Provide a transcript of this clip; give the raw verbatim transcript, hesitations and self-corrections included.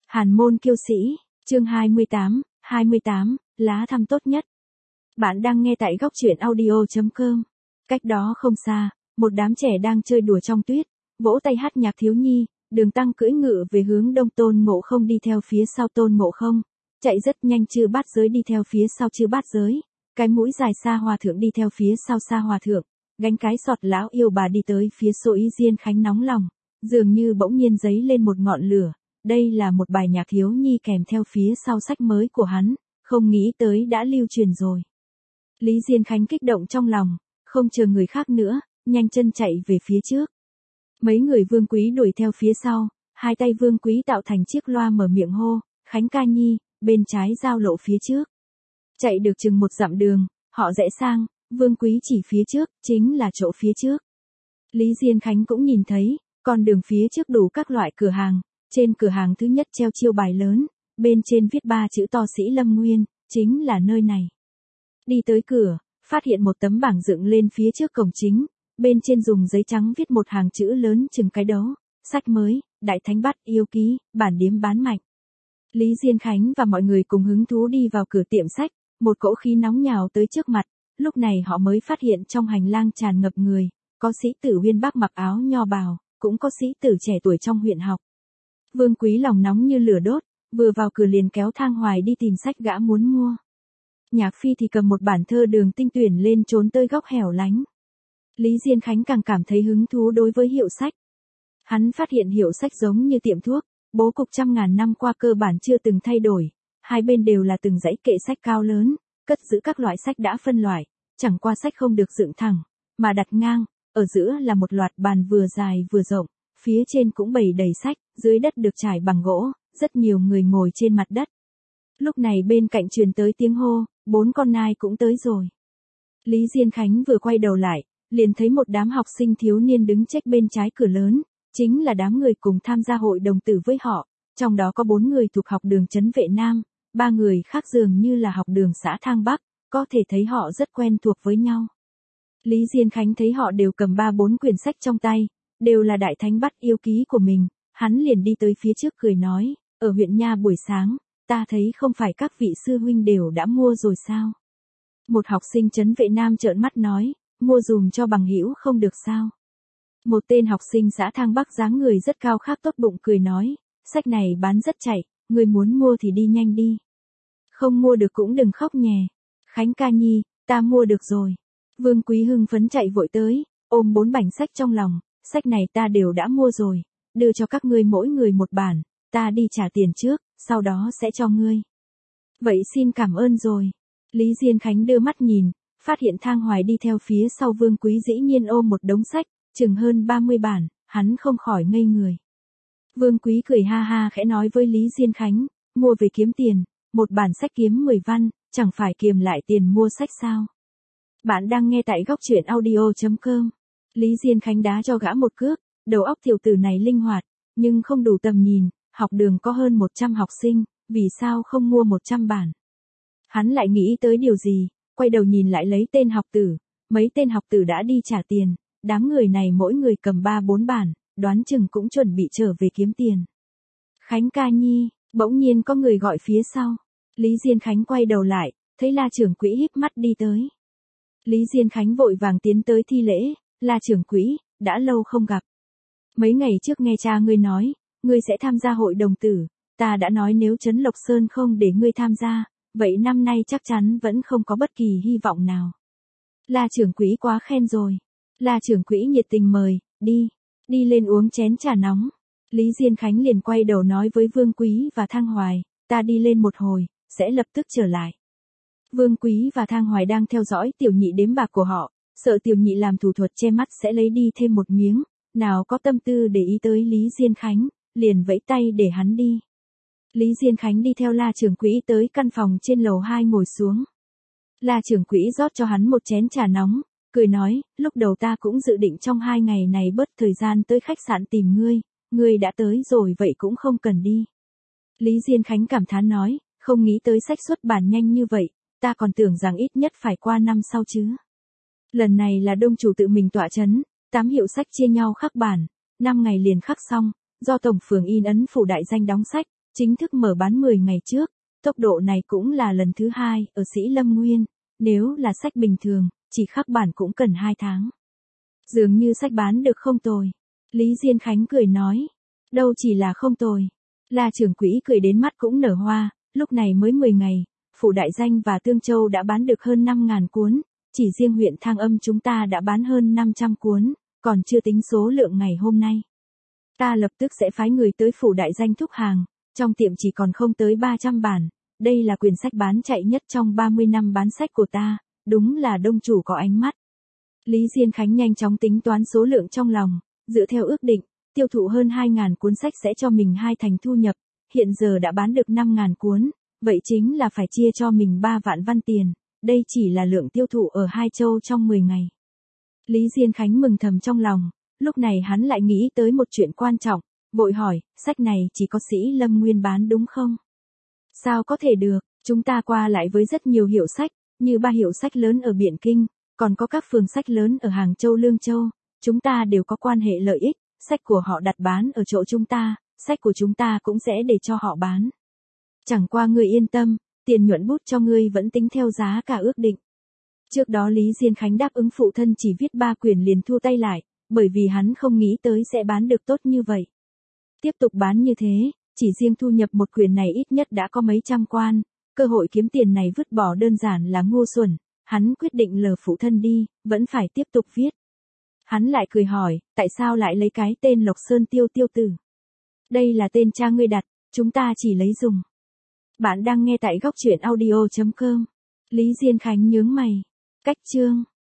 Hàn môn kiêu sĩ, chương hai mươi tám, hai mươi tám, lá thăm tốt nhất. Bạn đang nghe tại góc truyện audio chấm com. Cách đó không xa, một đám trẻ đang chơi đùa trong tuyết, vỗ tay hát nhạc thiếu nhi, Đường Tăng cưỡi ngựa về hướng đông, Tôn Ngộ Không đi theo phía sau Tôn Ngộ Không, chạy rất nhanh Chư Bát Giới đi theo phía sau Chư Bát Giới, cái mũi dài Sa Hòa Thượng đi theo phía sau Sa Hòa Thượng, gánh cái sọt lão yêu bà đi tới phía Sổ Ý Diên Khánh nóng lòng, dường như bỗng nhiên giấy lên một ngọn lửa. Đây là một bài nhạc thiếu nhi kèm theo phía sau sách mới của hắn, không nghĩ tới đã lưu truyền rồi. Lý Diên Khánh kích động trong lòng, không chờ người khác nữa, nhanh chân chạy về phía trước. Mấy người Vương Quý đuổi theo phía sau, hai tay Vương Quý tạo thành chiếc loa mở miệng hô, Khánh ca nhi, bên trái giao lộ phía trước. Chạy được chừng một dặm đường, họ rẽ sang, Vương Quý chỉ phía trước, chính là chỗ phía trước. Lý Diên Khánh cũng nhìn thấy, con đường phía trước đủ các loại cửa hàng. Trên cửa hàng thứ nhất treo chiêu bài lớn, bên trên viết ba chữ to Sĩ Lâm Nguyên, chính là nơi này. Đi tới cửa, phát hiện một tấm bảng dựng lên phía trước cổng chính, bên trên dùng giấy trắng viết một hàng chữ lớn chừng cái đấu, sách mới, Đại Thánh Bát Yêu Ký, bản điếm bán mạnh. Lý Diên Khánh và mọi người cùng hứng thú đi vào cửa tiệm sách, một cỗ khí nóng nhào tới trước mặt, lúc này họ mới phát hiện trong hành lang tràn ngập người, có sĩ tử Uyên Bác mặc áo nho bào, cũng có sĩ tử trẻ tuổi trong huyện học. Vương Quý lòng nóng như lửa đốt, vừa vào cửa liền kéo Thang Hoài đi tìm sách gã muốn mua. Nhạc Phi thì cầm một bản thơ Đường Tinh tuyển lên trốn tới góc hẻo lánh. Lý Diên Khánh càng cảm thấy hứng thú đối với hiệu sách. Hắn phát hiện hiệu sách giống như tiệm thuốc, bố cục trăm ngàn năm qua cơ bản chưa từng thay đổi, hai bên đều là từng dãy kệ sách cao lớn, cất giữ các loại sách đã phân loại, chẳng qua sách không được dựng thẳng, mà đặt ngang, ở giữa là một loạt bàn vừa dài vừa rộng. Phía trên cũng bày đầy sách, dưới đất được trải bằng gỗ, rất nhiều người ngồi trên mặt đất. Lúc này bên cạnh truyền tới tiếng hô, bốn con nai cũng tới rồi. Lý Diên Khánh vừa quay đầu lại, liền thấy một đám học sinh thiếu niên đứng chếch bên trái cửa lớn, chính là đám người cùng tham gia hội đồng tử với họ, trong đó có bốn người thuộc học đường Trấn Vệ Nam, ba người khác dường như là học đường xã Thang Bắc, có thể thấy họ rất quen thuộc với nhau. Lý Diên Khánh thấy họ đều cầm ba bốn quyển sách trong tay. Đều là Đại Thánh Bát Yêu Ký của mình, hắn liền đi tới phía trước cười nói, ở huyện Nha buổi sáng, ta thấy không phải các vị sư huynh đều đã mua rồi sao? Một học sinh Trấn Vệ Nam trợn mắt nói, mua dùm cho bằng hữu không được sao? Một tên học sinh xã Thang Bắc dáng người rất cao khác tốt bụng cười nói, sách này bán rất chạy, người muốn mua thì đi nhanh đi. Không mua được cũng đừng khóc nhè. Khánh ca nhi, ta mua được rồi. Vương Quý hưng phấn chạy vội tới, ôm bốn bảnh sách trong lòng. Sách này ta đều đã mua rồi, đưa cho các ngươi mỗi người một bản, ta đi trả tiền trước, sau đó sẽ cho ngươi. Vậy xin cảm ơn rồi. Lý Diên Khánh đưa mắt nhìn, phát hiện Thang Hoài đi theo phía sau Vương Quý dĩ nhiên ôm một đống sách, chừng hơn ba mươi bản, hắn không khỏi ngây người. Vương Quý cười ha ha khẽ nói với Lý Diên Khánh, mua về kiếm tiền, một bản sách kiếm mười văn, chẳng phải kiềm lại tiền mua sách sao. Bạn đang nghe tại góc truyện audio chấm com. Lý Diên Khánh đá cho gã một cước, đầu óc tiểu tử này linh hoạt, nhưng không đủ tầm nhìn, học đường có hơn một trăm học sinh, vì sao không mua một trăm bản. Hắn lại nghĩ tới điều gì, quay đầu nhìn lại lấy tên học tử, mấy tên học tử đã đi trả tiền, đám người này mỗi người cầm ba bốn bản, đoán chừng cũng chuẩn bị trở về kiếm tiền. Khánh ca nhi, bỗng nhiên có người gọi phía sau, Lý Diên Khánh quay đầu lại, thấy La trưởng quỹ híp mắt đi tới. Lý Diên Khánh vội vàng tiến tới thi lễ. La trưởng quỹ, đã lâu không gặp. Mấy ngày trước nghe cha ngươi nói, ngươi sẽ tham gia hội đồng tử, ta đã nói nếu Trấn Lộc Sơn không để ngươi tham gia, vậy năm nay chắc chắn vẫn không có bất kỳ hy vọng nào. La trưởng quỹ quá khen rồi. La trưởng quỹ nhiệt tình mời, đi, đi lên uống chén trà nóng. Lý Diên Khánh liền quay đầu nói với Vương Quý và Thang Hoài, ta đi lên một hồi, sẽ lập tức trở lại. Vương Quý và Thang Hoài đang theo dõi tiểu nhị đếm bạc của họ. Sợ tiểu nhị làm thủ thuật che mắt sẽ lấy đi thêm một miếng, nào có tâm tư để ý tới Lý Diên Khánh, liền vẫy tay để hắn đi. Lý Diên Khánh đi theo La trưởng quỹ tới căn phòng trên lầu hai ngồi xuống. La trưởng quỹ rót cho hắn một chén trà nóng, cười nói, lúc đầu ta cũng dự định trong hai ngày này bớt thời gian tới khách sạn tìm ngươi, ngươi đã tới rồi vậy cũng không cần đi. Lý Diên Khánh cảm thán nói, không nghĩ tới sách xuất bản nhanh như vậy, ta còn tưởng rằng ít nhất phải qua năm sau chứ. Lần này là đông chủ tự mình tọa chấn, tám hiệu sách chia nhau khắc bản, năm ngày liền khắc xong, do tổng phường in ấn phủ đại danh đóng sách, chính thức mở bán mười ngày trước, tốc độ này cũng là lần thứ hai ở Sĩ Lâm Nguyên, nếu là sách bình thường, chỉ khắc bản cũng cần hai tháng. Dường như sách bán được không tồi. Lý Diên Khánh cười nói, đâu chỉ là không tồi. La trưởng quỹ cười đến mắt cũng nở hoa, lúc này mới mười ngày, Phủ Đại Danh và Tương Châu đã bán được hơn năm ngàn cuốn, chỉ riêng huyện Thang Âm chúng ta đã bán hơn năm trăm cuốn, còn chưa tính số lượng ngày hôm nay. Ta lập tức sẽ phái người tới Phủ Đại Danh thúc hàng, trong tiệm chỉ còn không tới ba trăm bản, đây là quyển sách bán chạy nhất trong ba mươi năm bán sách của ta, đúng là đông chủ có ánh mắt. Lý Diên Khánh nhanh chóng tính toán số lượng trong lòng, dựa theo ước định, tiêu thụ hơn hai ngàn cuốn sách sẽ cho mình hai thành thu nhập, hiện giờ đã bán được năm ngàn cuốn, vậy chính là phải chia cho mình ba vạn văn tiền, đây chỉ là lượng tiêu thụ ở hai châu trong mười ngày. Lý Diên Khánh mừng thầm trong lòng, lúc này hắn lại nghĩ tới một chuyện quan trọng, vội hỏi, sách này chỉ có Sĩ Lâm Nguyên bán đúng không? Sao có thể được, chúng ta qua lại với rất nhiều hiệu sách, như ba hiệu sách lớn ở Biện Kinh, còn có các phường sách lớn ở Hàng Châu Lương Châu, chúng ta đều có quan hệ lợi ích, sách của họ đặt bán ở chỗ chúng ta, sách của chúng ta cũng sẽ để cho họ bán. Chẳng qua ngươi yên tâm, tiền nhuận bút cho ngươi vẫn tính theo giá cả ước định. Trước đó Lý Diên Khánh đáp ứng phụ thân chỉ viết ba quyển liền thu tay lại, bởi vì hắn không nghĩ tới sẽ bán được tốt như vậy. Tiếp tục bán như thế, chỉ riêng thu nhập một quyển này ít nhất đã có mấy trăm quan, cơ hội kiếm tiền này vứt bỏ đơn giản là ngu xuẩn, hắn quyết định lờ phụ thân đi, vẫn phải tiếp tục viết. Hắn lại cười hỏi, tại sao lại lấy cái tên Lộc Sơn Tiêu Tiêu Tử? Đây là tên cha ngươi đặt, chúng ta chỉ lấy dùng. Bạn đang nghe tại góc truyện audio chấm com. Lý Diên Khánh nhướng mày. Cách chương.